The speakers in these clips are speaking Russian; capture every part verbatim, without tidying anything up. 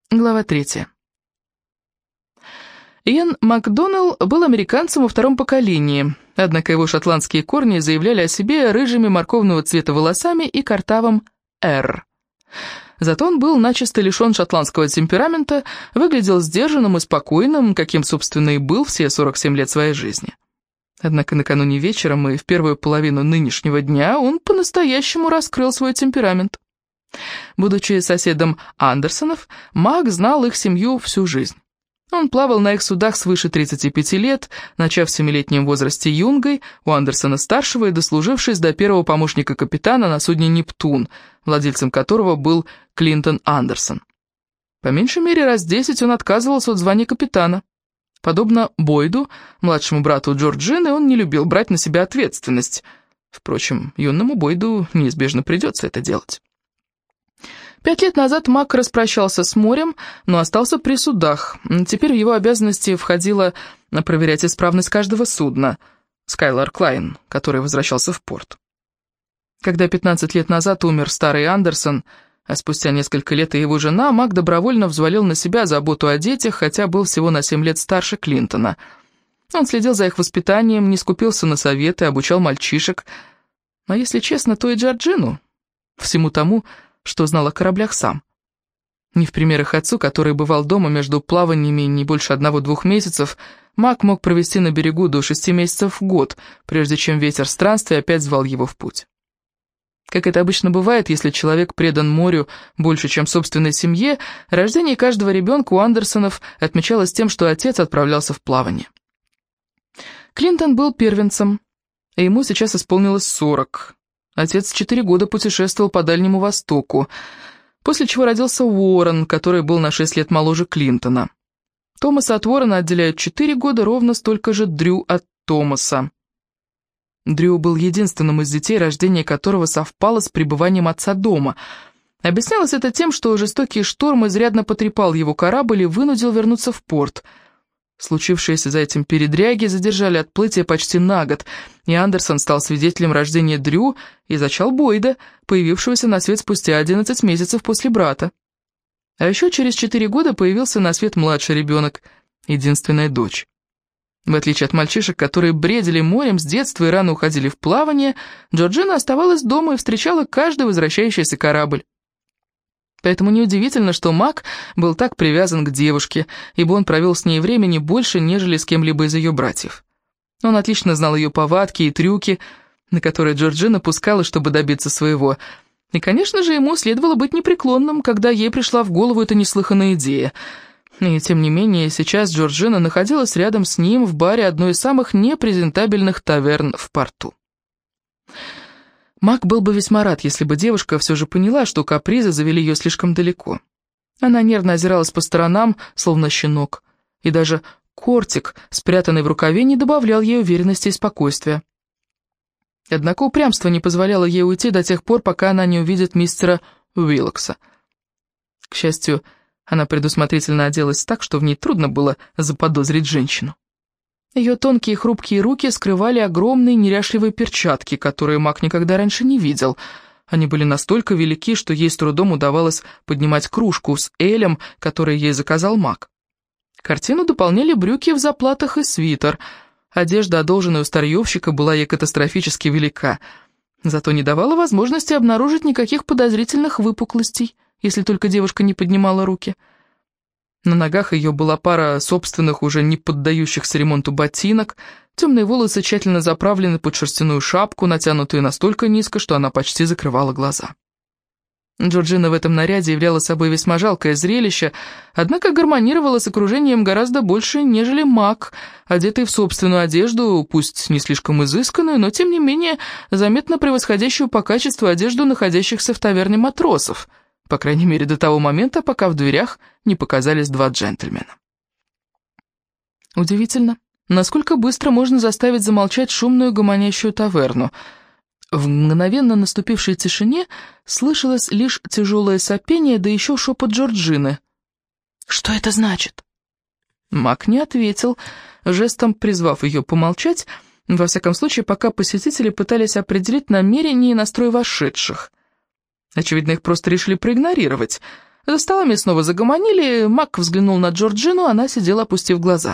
Глава третья. Иэн Макдоналл был американцем во втором поколении, однако его шотландские корни заявляли о себе рыжими морковного цвета волосами и картавым «Р». Зато он был начисто лишен шотландского темперамента, выглядел сдержанным и спокойным, каким, собственно, и был все сорок семь лет своей жизни. Однако накануне вечером и в первую половину нынешнего дня он по-настоящему раскрыл свой темперамент. Будучи соседом Андерсонов, Мак знал их семью всю жизнь. Он плавал на их судах свыше тридцати пяти лет, начав в семилетнем возрасте юнгой, у Андерсона-старшего и дослужившись до первого помощника капитана на судне «Нептун», владельцем которого был Клинтон Андерсон. По меньшей мере раз десять он отказывался от звания капитана. Подобно Бойду, младшему брату Джорджины, он не любил брать на себя ответственность. Впрочем, юному Бойду неизбежно придется это делать. Пять лет назад Мак распрощался с морем, но остался при судах. Теперь в его обязанности входило проверять исправность каждого судна, Скайлар Клайн, который возвращался в порт. Когда пятнадцать лет назад умер старый Андерсон, а спустя несколько лет и его жена, Мак добровольно взвалил на себя заботу о детях, хотя был всего на семь лет старше Клинтона. Он следил за их воспитанием, не скупился на советы, обучал мальчишек. А если честно, то и Джорджину, всему тому, что знал о кораблях сам. Не в пример их отцу, который бывал дома между плаваниями не больше одного-двух месяцев, Мак мог провести на берегу до шести месяцев в год, прежде чем ветер странствия опять звал его в путь. Как это обычно бывает, если человек предан морю больше, чем собственной семье, рождение каждого ребенка у Андерсонов отмечалось тем, что отец отправлялся в плавание. Клинтон был первенцем, и ему сейчас исполнилось сорок. Отец четыре года путешествовал по Дальнему Востоку, после чего родился Уоррен, который был на шесть лет моложе Клинтона. Томаса от Уоррена отделяют четыре года, ровно столько же Дрю от Томаса. Дрю был единственным из детей, рождение которого совпало с пребыванием отца дома. Объяснялось это тем, что жестокий шторм изрядно потрепал его корабль и вынудил вернуться в порт. Случившиеся за этим передряги задержали отплытие почти на год, и Андерсон стал свидетелем рождения Дрю и зачал Бойда, появившегося на свет спустя одиннадцать месяцев после брата. А еще через четыре года появился на свет младший ребенок, единственная дочь. В отличие от мальчишек, которые бредили морем с детства и рано уходили в плавание, Джорджина оставалась дома и встречала каждый возвращающийся корабль. Поэтому неудивительно, что Мак был так привязан к девушке, ибо он провел с ней времени больше, нежели с кем-либо из ее братьев. Он отлично знал ее повадки и трюки, на которые Джорджина пускала, чтобы добиться своего. И, конечно же, ему следовало быть непреклонным, когда ей пришла в голову эта неслыханная идея. И, тем не менее, сейчас Джорджина находилась рядом с ним в баре одной из самых непрезентабельных таверн в порту. Мак был бы весьма рад, если бы девушка все же поняла, что капризы завели ее слишком далеко. Она нервно озиралась по сторонам, словно щенок, и даже кортик, спрятанный в рукаве, не добавлял ей уверенности и спокойствия. Однако упрямство не позволяло ей уйти до тех пор, пока она не увидит мистера Уиллокса. К счастью, она предусмотрительно оделась так, что в ней трудно было заподозрить женщину. Ее тонкие хрупкие руки скрывали огромные неряшливые перчатки, которые Мак никогда раньше не видел. Они были настолько велики, что ей с трудом удавалось поднимать кружку с элем, который ей заказал Мак. Картину дополняли брюки в заплатах и свитер. Одежда, одолженная у старьевщика, была ей катастрофически велика, зато не давала возможности обнаружить никаких подозрительных выпуклостей, если только девушка не поднимала руки. На ногах ее была пара собственных, уже не поддающихся ремонту ботинок, темные волосы тщательно заправлены под шерстяную шапку, натянутую настолько низко, что она почти закрывала глаза. Джорджина в этом наряде являла собой весьма жалкое зрелище, однако гармонировала с окружением гораздо больше, нежели Мак, одетый в собственную одежду, пусть не слишком изысканную, но тем не менее заметно превосходящую по качеству одежду находящихся в таверне матросов, по крайней мере до того момента, пока в дверях не показались два джентльмена. Удивительно, насколько быстро можно заставить замолчать шумную гомонящую таверну. В мгновенно наступившей тишине слышалось лишь тяжелое сопение, да еще шепот Джорджины. «Что это значит?» Мак не ответил, жестом призвав ее помолчать, во всяком случае, пока посетители пытались определить намерение и настрой вошедших. Очевидно, их просто решили проигнорировать. За столами снова загомонили, Мак взглянул на Джорджину, она сидела, опустив глаза.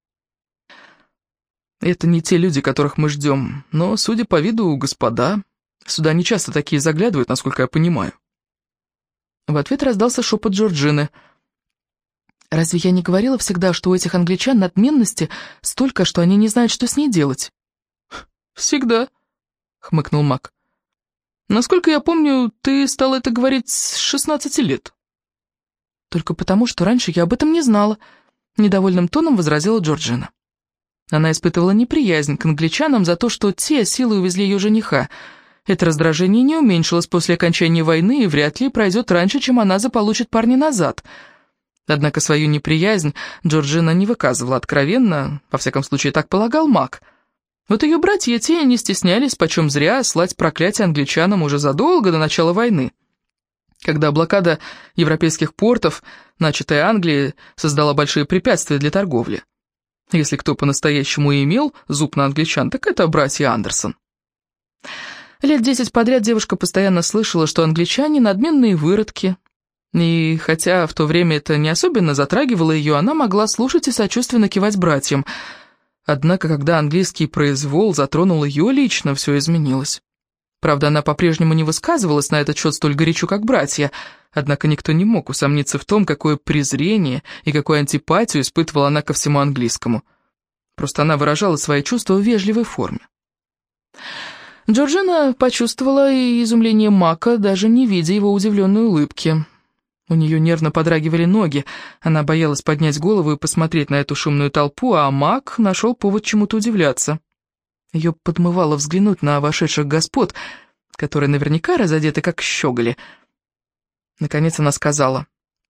«Это не те люди, которых мы ждем, но, судя по виду, господа, сюда не часто такие заглядывают, насколько я понимаю». В ответ раздался шепот Джорджины. «Разве я не говорила всегда, что у этих англичан надменности столько, что они не знают, что с ней делать?» «Всегда», — хмыкнул Мак. «Насколько я помню, ты стала это говорить с шестнадцати лет». «Только потому, что раньше я об этом не знала», — недовольным тоном возразила Джорджина. Она испытывала неприязнь к англичанам за то, что те силой увезли ее жениха. Это раздражение не уменьшилось после окончания войны и вряд ли пройдет раньше, чем она заполучит парня назад. Однако свою неприязнь Джорджина не выказывала откровенно, во всяком случае так полагал Мак. Вот ее братья те не стеснялись почем зря слать проклятие англичанам уже задолго до начала войны. Когда блокада европейских портов, начатая Англией, создала большие препятствия для торговли. Если кто по-настоящему и имел зуб на англичан, так это братья Андерсон. Лет десять подряд девушка постоянно слышала, что англичане надменные выродки. И хотя в то время это не особенно затрагивало ее, она могла слушать и сочувственно кивать братьям. Однако, когда английский произвол затронул ее лично, все изменилось. Правда, она по-прежнему не высказывалась на этот счет столь горячо, как братья, однако никто не мог усомниться в том, какое презрение и какую антипатию испытывала она ко всему английскому. Просто она выражала свои чувства в вежливой форме. Джорджина почувствовала и изумление Мака, даже не видя его удивленной улыбки. У нее нервно подрагивали ноги, она боялась поднять голову и посмотреть на эту шумную толпу, а Мак нашел повод чему-то удивляться. Ее подмывало взглянуть на вошедших господ, которые наверняка разодеты как щеголи. Наконец она сказала: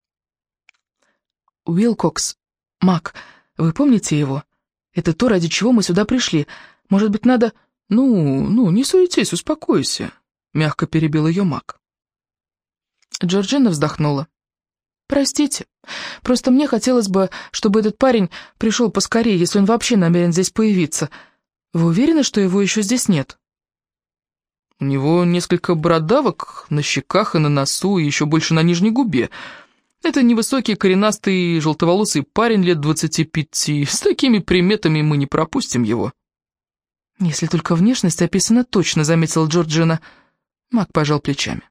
«Уилкокс, Мак, вы помните его? Это то, ради чего мы сюда пришли. Может быть, надо...» «Ну, ну, не суетись, успокойся», — мягко перебил ее Мак. Джорджина вздохнула. «Простите, просто мне хотелось бы, чтобы этот парень пришел поскорее, если он вообще намерен здесь появиться. Вы уверены, что его еще здесь нет?» «У него несколько бородавок на щеках и на носу, и еще больше на нижней губе. Это невысокий, коренастый, желтоволосый парень лет двадцати пяти. С такими приметами мы не пропустим его». «Если только внешность описана точно», — заметила Джорджина. Мак пожал плечами.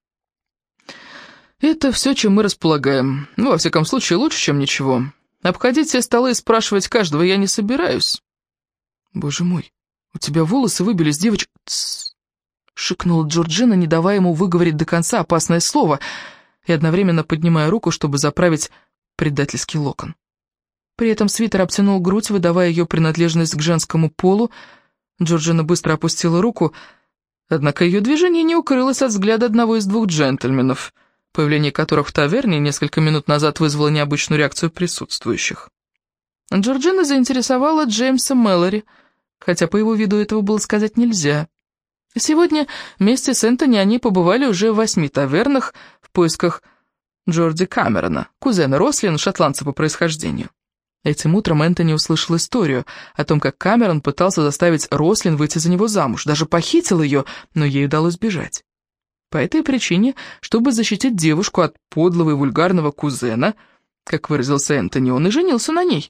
«Это все, чем мы располагаем. Ну, во всяком случае, лучше, чем ничего. Обходить все столы и спрашивать каждого я не собираюсь». «Боже мой, у тебя волосы выбились, девочка...» «Тссс», — шикнула Джорджина, не давая ему выговорить до конца опасное слово, и одновременно поднимая руку, чтобы заправить предательский локон. При этом свитер обтянул грудь, выдавая ее принадлежность к женскому полу. Джорджина быстро опустила руку, однако ее движение не укрылось от взгляда одного из двух джентльменов, появление которых в таверне несколько минут назад вызвало необычную реакцию присутствующих. Джорджина заинтересовала Джеймса Мэлори, хотя по его виду этого было сказать нельзя. Сегодня вместе с Энтони они побывали уже в восьми тавернах в поисках Джорди Камерона, кузена Рослин, шотландца по происхождению. Этим утром Энтони услышал историю о том, как Камерон пытался заставить Рослин выйти за него замуж, даже похитил ее, но ей удалось бежать. По этой причине, чтобы защитить девушку от подлого и вульгарного кузена, как выразился Энтони, он и женился на ней.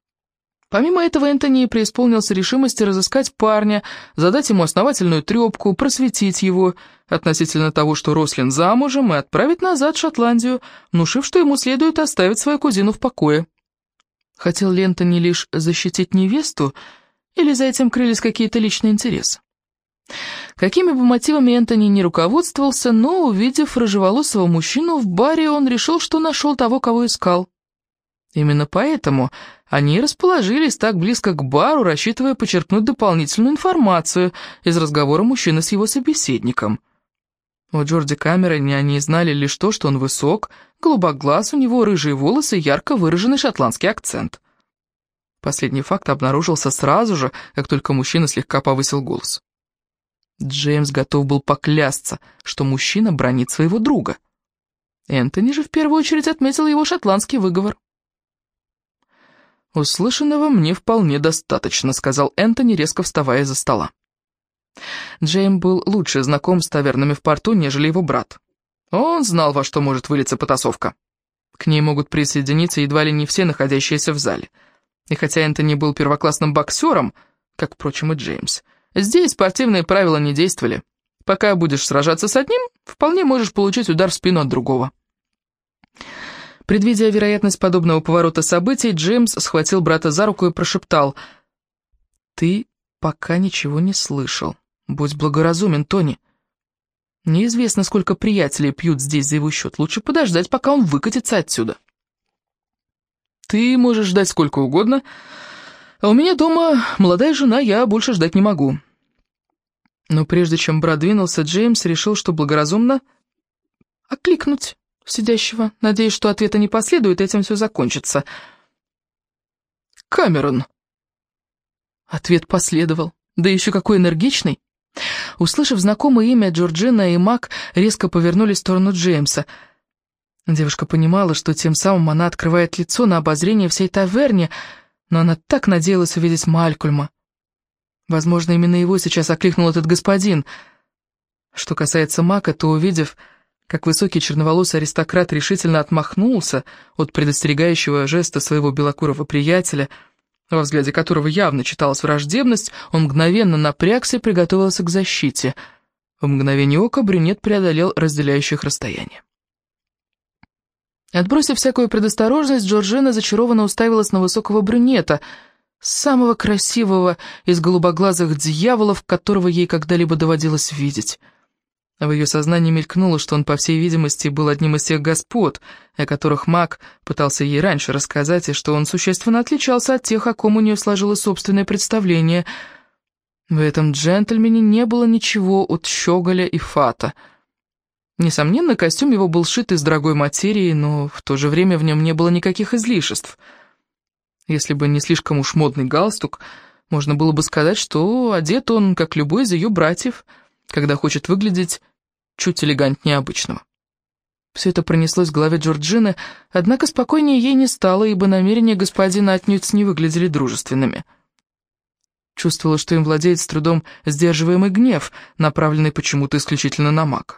Помимо этого, Энтони преисполнился решимости разыскать парня, задать ему основательную трепку, просветить его относительно того, что Рослин замужем, и отправить назад в Шотландию, внушив, что ему следует оставить свою кузину в покое. Хотел ли Энтони лишь защитить невесту, или за этим крылись какие-то личные интересы? Какими бы мотивами Энтони не руководствовался, но, увидев рыжеволосого мужчину в баре, он решил, что нашел того, кого искал. Именно поэтому они расположились так близко к бару, рассчитывая почерпнуть дополнительную информацию из разговора мужчины с его собеседником. У Джорди Камерона они знали лишь то, что он высок, голубоглаз, у него рыжие волосы и ярко выраженный шотландский акцент. Последний факт обнаружился сразу же, как только мужчина слегка повысил голос. Джеймс готов был поклясться, что мужчина бранит своего друга. Энтони же в первую очередь отметил его шотландский выговор. «Услышанного мне вполне достаточно», — сказал Энтони, резко вставая из-за стола. Джейм был лучше знаком с тавернами в порту, нежели его брат. Он знал, во что может вылиться потасовка. К ней могут присоединиться едва ли не все находящиеся в зале. И хотя Энтони был первоклассным боксером, как, впрочем, и Джеймс, здесь спортивные правила не действовали. Пока будешь сражаться с одним, вполне можешь получить удар в спину от другого. Предвидя вероятность подобного поворота событий, Джеймс схватил брата за руку и прошептал: «Ты пока ничего не слышал. Будь благоразумен, Тони. Неизвестно, сколько приятелей пьют здесь за его счет. Лучше подождать, пока он выкатится отсюда». «Ты можешь ждать сколько угодно, а у меня дома молодая жена, я больше ждать не могу». Но прежде чем брат двинулся, Джеймс решил, что благоразумно окликнуть сидящего, надеясь, что ответа не последует, и этим все закончится. «Камерон!» Ответ последовал, да еще какой энергичный. Услышав знакомое имя, Джорджина и Мак резко повернулись в сторону Джеймса. Девушка понимала, что тем самым она открывает лицо на обозрение всей таверне, но она так надеялась увидеть Малькольма. Возможно, именно его сейчас окликнул этот господин. Что касается Мака, то, увидев, как высокий черноволосый аристократ решительно отмахнулся от предостерегающего жеста своего белокурого приятеля, во взгляде которого явно читалась враждебность, он мгновенно напрягся и приготовился к защите. В мгновение ока брюнет преодолел разделяющее их расстояние. Отбросив всякую предосторожность, Джорджина зачарованно уставилась на высокого брюнета, самого красивого из голубоглазых дьяволов, которого ей когда-либо доводилось видеть. В ее сознании мелькнуло, что он, по всей видимости, был одним из тех господ, о которых Мак пытался ей раньше рассказать, и что он существенно отличался от тех, о ком у нее сложилось собственное представление. В этом джентльмене не было ничего от щеголя и фата. Несомненно, костюм его был сшит из дорогой материи, но в то же время в нем не было никаких излишеств. Если бы не слишком уж модный галстук, можно было бы сказать, что одет он, как любой из ее братьев, когда хочет выглядеть чуть элегантнее обычного. Все это пронеслось в голове Джорджины, однако спокойнее ей не стало, ибо намерения господина отнюдь не выглядели дружественными. Чувствовала, что им владеет с трудом сдерживаемый гнев, направленный почему-то исключительно на Мака.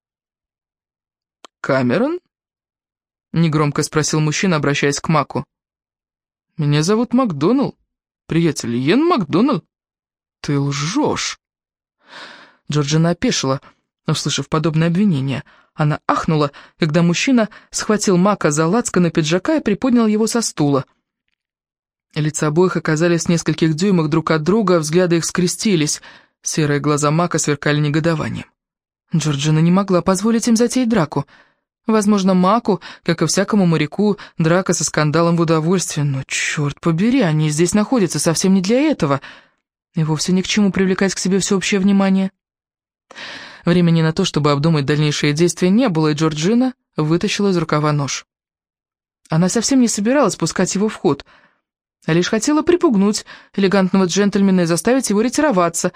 «Камерон?» — негромко спросил мужчина, обращаясь к Маку. «Меня зовут Макдоналл, приятель, Иэн Макдоналл. Ты лжешь!» Джорджина опешила, услышав подобное обвинение. Она ахнула, когда мужчина схватил Мака за лацканы пиджака и приподнял его со стула. Лица обоих оказались в нескольких дюймах друг от друга, взгляды их скрестились. Серые глаза Мака сверкали негодованием. Джорджина не могла позволить им затеять драку. Возможно, Маку, как и всякому моряку, драка со скандалом в удовольствие, но, черт побери, они здесь находятся совсем не для этого, и вовсе ни к чему привлекать к себе всеобщее внимание. Времени на то, чтобы обдумать дальнейшие действия, не было, и Джорджина вытащила из рукава нож. Она совсем не собиралась пускать его в ход, а лишь хотела припугнуть элегантного джентльмена и заставить его ретироваться.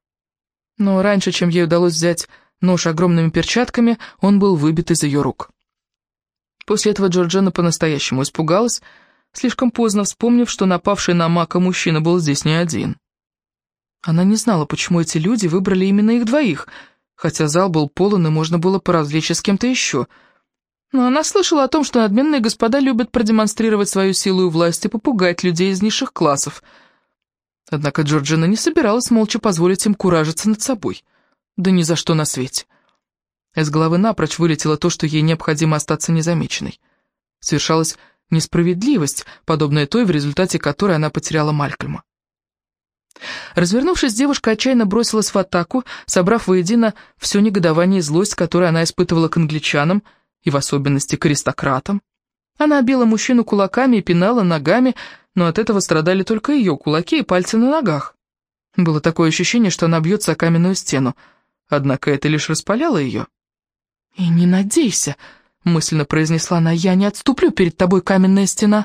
Но раньше, чем ей удалось взять нож огромными перчатками, он был выбит из ее рук. После этого Джорджина по-настоящему испугалась, слишком поздно вспомнив, что напавший на Мака мужчина был здесь не один. Она не знала, почему эти люди выбрали именно их двоих, хотя зал был полон и можно было поразвлечься с кем-то еще. Но она слышала о том, что надменные господа любят продемонстрировать свою силу и власть и попугать людей из низших классов. Однако Джорджина не собиралась молча позволить им куражиться над собой. Да ни за что на свете. Из головы напрочь вылетело то, что ей необходимо остаться незамеченной. Совершалась несправедливость, подобная той, в результате которой она потеряла Малькольма. Развернувшись, девушка отчаянно бросилась в атаку, собрав воедино все негодование и злость, которую она испытывала к англичанам, и в особенности к аристократам. Она била мужчину кулаками и пинала ногами, но от этого страдали только ее кулаки и пальцы на ногах. Было такое ощущение, что она бьется о каменную стену, однако это лишь распаляло ее. «И не надейся», — мысленно произнесла она, — «я не отступлю перед тобой, каменная стена».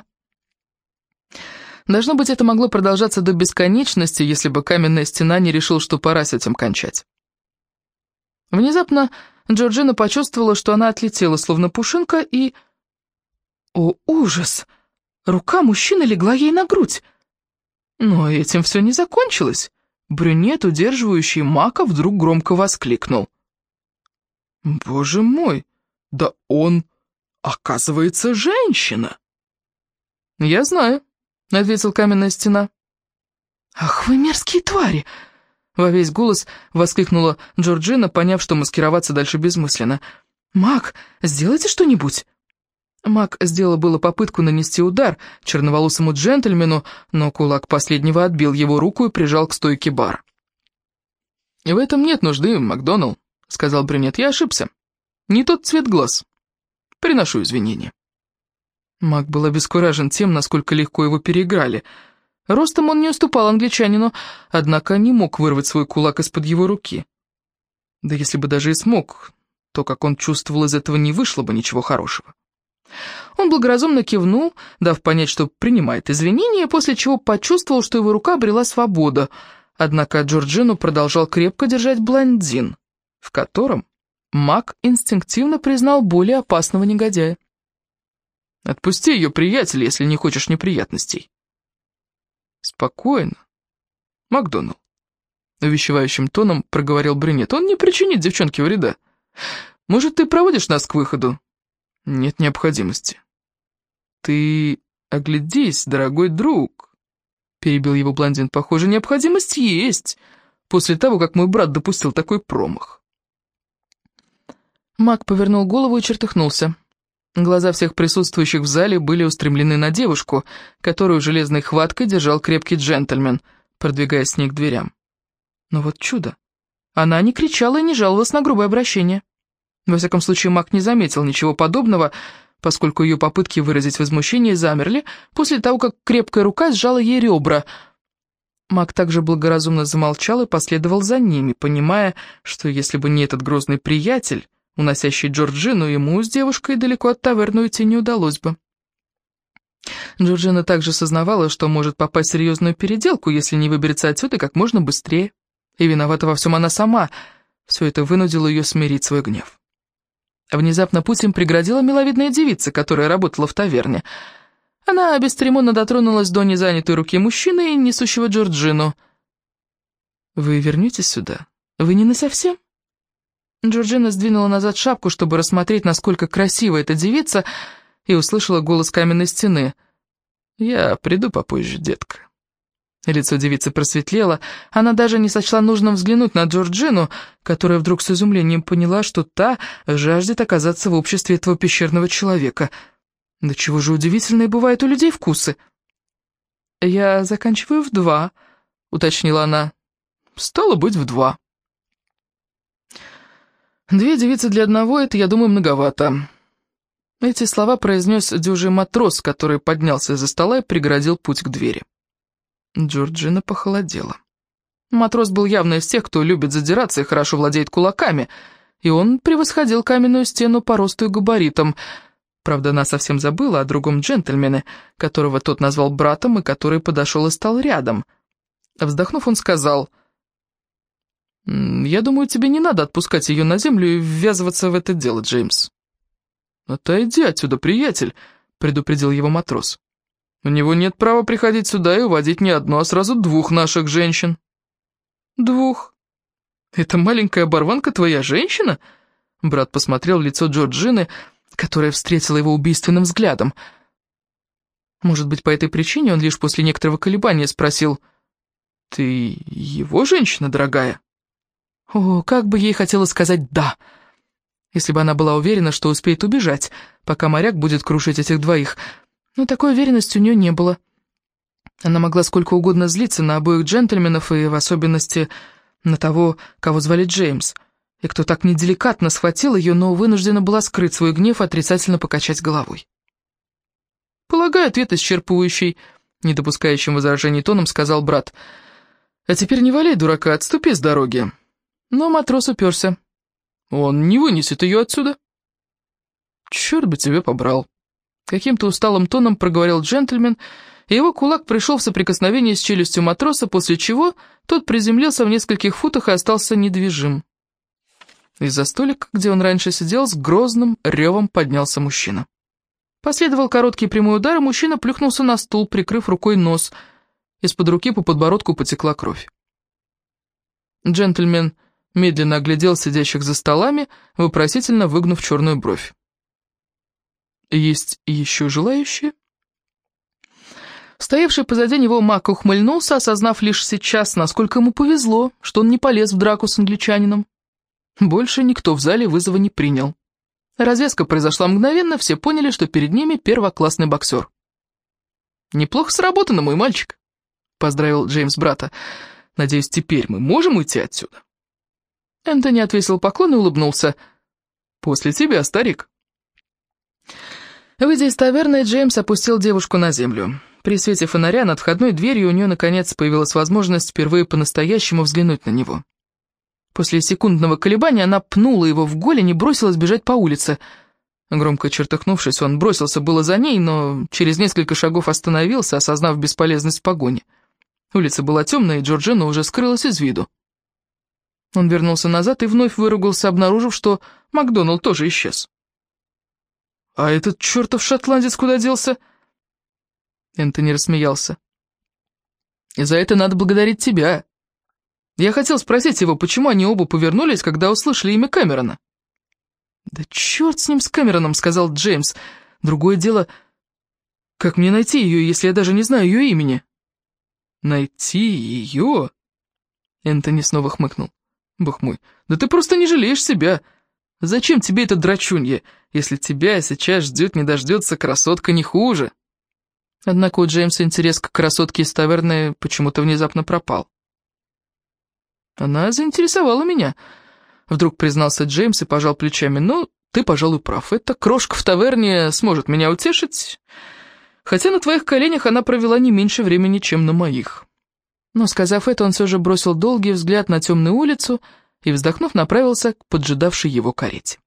Должно быть, это могло продолжаться до бесконечности, если бы каменная стена не решил, что пора с этим кончать. Внезапно Джорджина почувствовала, что она отлетела, словно пушинка, и... О, ужас! Рука мужчины легла ей на грудь. Но этим все не закончилось. Брюнет, удерживающий Мака, вдруг громко воскликнул. «Боже мой, Да он, оказывается, женщина!» «Я знаю», — ответил каменная стена. «Ах вы мерзкие твари!» — во весь голос воскликнула Джорджина, поняв, что маскироваться дальше бессмысленно. «Мак, сделайте что-нибудь!» Мак сделала было попытку нанести удар черноволосому джентльмену, но кулак последнего отбил его руку и прижал к стойке бара. «В этом нет нужды, Макдоналл», — сказал брюнет. «Я ошибся. Не тот цвет глаз. Приношу извинения». Мак был обескуражен тем, насколько легко его переиграли. Ростом он не уступал англичанину, однако не мог вырвать свой кулак из-под его руки. Да если бы даже и смог, то, как он чувствовал, из этого не вышло бы ничего хорошего. Он благоразумно кивнул, дав понять, что принимает извинения, после чего почувствовал, что его рука обрела свободу, однако Джорджину продолжал крепко держать блондин, в котором Мак инстинктивно признал более опасного негодяя. «Отпусти ее, приятель, если не хочешь неприятностей». «Спокойно, Макдоналл», — увещевающим тоном проговорил брюнет. «Он не причинит девчонке вреда. Может, ты проводишь нас к выходу?» «Нет необходимости». «Ты оглядись, дорогой друг», — перебил его блондин. «Похоже, необходимость есть, после того, как мой брат допустил такой промах». Мак повернул голову и чертыхнулся. Глаза всех присутствующих в зале были устремлены на девушку, которую железной хваткой держал крепкий джентльмен, продвигаясь с ней к дверям. Но вот чудо. Она не кричала и не жаловалась на грубое обращение. Во всяком случае, Мак не заметил ничего подобного, поскольку ее попытки выразить возмущение замерли после того, как крепкая рука сжала ей ребра. Мак также благоразумно замолчал и последовал за ними, понимая, что если бы не этот грозный приятель, уносящий Джорджину, ему с девушкой далеко от таверны уйти не удалось бы. Джорджина также сознавала, что может попасть в серьезную переделку, если не выберется отсюда как можно быстрее. И виновата во всем она сама. Все это вынудило ее смирить свой гнев. Внезапно путь им преградила миловидная девица, которая работала в таверне. Она бесцеремонно дотронулась до незанятой руки мужчины, несущего Джорджину. «Вы вернетесь сюда? Вы не насовсем?» Джорджина сдвинула назад шапку, чтобы рассмотреть, насколько красива эта девица, и услышала голос каменной стены. «Я приду попозже, детка». Лицо девицы просветлело, она даже не сочла нужным взглянуть на Джорджину, которая вдруг с изумлением поняла, что та жаждет оказаться в обществе этого пещерного человека. Да чего же удивительные бывают у людей вкусы. «Я заканчиваю в два», — уточнила она. «Стало быть, в два». «Две девицы для одного — это, я думаю, многовато». Эти слова произнес дюжий матрос, который поднялся из-за стола и преградил путь к двери. Джорджина похолодела. Матрос был явно из тех, кто любит задираться и хорошо владеет кулаками, и он превосходил каменную стену по росту и габаритам. Правда, она совсем забыла о другом джентльмене, которого тот назвал братом и который подошел и стал рядом. Вздохнув, он сказал: «Я думаю, тебе не надо отпускать ее на землю и ввязываться в это дело, Джеймс». «Отойди отсюда, приятель», — предупредил его матрос. «У него нет права приходить сюда и уводить не одну, а сразу двух наших женщин». «Двух? Эта маленькая оборванка твоя женщина?» Брат посмотрел в лицо Джорджины, которая встретила его убийственным взглядом. Может быть, по этой причине он лишь после некоторого колебания спросил: «Ты его женщина, дорогая?» О, как бы ей хотелось сказать «да», если бы она была уверена, что успеет убежать, пока моряк будет крушить этих двоих. Но такой уверенности у нее не было. Она могла сколько угодно злиться на обоих джентльменов и в особенности на того, кого звали Джеймс, и кто так неделикатно схватил ее, но вынуждена была скрыть свой гнев и отрицательно покачать головой. «Полагаю, ответ исчерпывающий», — не допускающим возражений тоном сказал брат. «А теперь не валяй, дурака, отступи с дороги». Но матрос уперся. «Он не вынесет ее отсюда». «Черт бы тебя побрал», — каким-то усталым тоном проговорил джентльмен, и его кулак пришел в соприкосновение с челюстью матроса, после чего тот приземлился в нескольких футах и остался недвижим. Из-за столика, где он раньше сидел, с грозным ревом поднялся мужчина. Последовал короткий прямой удар, и мужчина плюхнулся на стул, прикрыв рукой нос. Из-под руки по подбородку потекла кровь. Джентльмен медленно оглядел сидящих за столами, вопросительно выгнув черную бровь. Есть еще желающие?» Стоявший позади него Мак ухмыльнулся, осознав лишь сейчас, насколько ему повезло, что он не полез в драку с англичанином. Больше никто в зале вызова не принял. Развязка произошла мгновенно, все поняли, что перед ними первоклассный боксер. «Неплохо сработано, мой мальчик», — поздравил Джеймс брата. «Надеюсь, теперь мы можем уйти отсюда?» Энтони отвесил поклон и улыбнулся. «После тебя, старик». Выйдя из таверны, Джеймс опустил девушку на землю. При свете фонаря над входной дверью у нее, наконец, появилась возможность впервые по-настоящему взглянуть на него. После секундного колебания она пнула его в голень и бросилась бежать по улице. Громко чертыхнувшись, он бросился было за ней, но через несколько шагов остановился, осознав бесполезность погони. Улица была темная, и Джорджина уже скрылась из виду. Он вернулся назад и вновь выругался, обнаружив, что Макдоналд тоже исчез. «А этот чертов шотландец куда делся?» Энтони рассмеялся. «И за это надо благодарить тебя. Я хотел спросить его, почему они оба повернулись, когда услышали имя Кэмерона». «Да черт с ним, с Кэмероном», — сказал Джеймс. «Другое дело, как мне найти ее, если я даже не знаю ее имени?» «Найти ее?» Энтони снова хмыкнул. «Бог мой, да ты просто не жалеешь себя. Зачем тебе это драчунье, если тебя сейчас ждет не дождется красотка не хуже?» Однако у Джеймса интерес к красотке из таверны почему-то внезапно пропал. «Она заинтересовала меня», — вдруг признался Джеймс и пожал плечами. «Ну, ты, пожалуй, прав. Эта крошка в таверне сможет меня утешить, хотя на твоих коленях она провела не меньше времени, чем на моих». Но, сказав это, он все же бросил долгий взгляд на темную улицу и, вздохнув, направился к поджидавшей его карете.